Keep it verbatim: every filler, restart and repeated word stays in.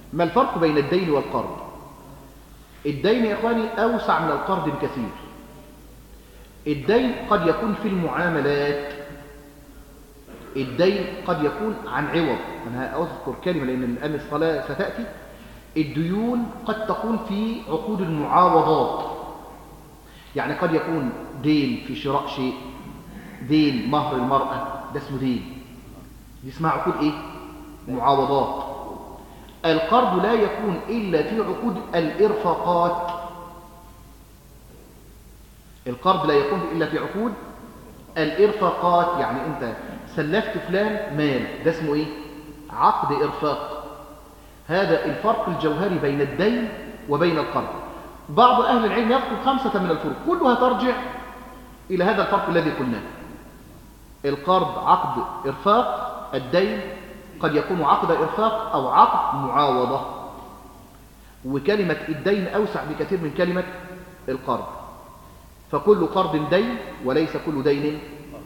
ما الفرق بين الدين والقرض؟ الدين يا إخواني أوسع من القرض بكثير. الدين قد يكون في المعاملات، الدين قد يكون عن عوض. أنا أذكر كلمة لأن الآن الصلاة ستأتي. الديون قد تكون في عقود المعاوضات، يعني قد يكون دين في شراء شيء، دين مهر المرأة، ده اسمه دين، دي اسمها عقود إيه؟ معاوضات. القرض لا يكون إلا في عقود الإرفاقات. القرض لا يكون إلا في عقود الإرفاقات، يعني أنت سلفت فلان مال، ده اسمه إيه؟ عقد إرفاق. هذا الفرق الجوهري بين الدين وبين القرض. بعض أهل العلم يذكر خمسة من الفروق كلها ترجع إلى هذا الفرق الذي قلناه. القرض عقد إرفاق، الدين قد يكون عقد إرفاق أو عقد معاوضة. وكلمة الدين أوسع بكثير من كلمة القرض، فكل قرض دين وليس كل دين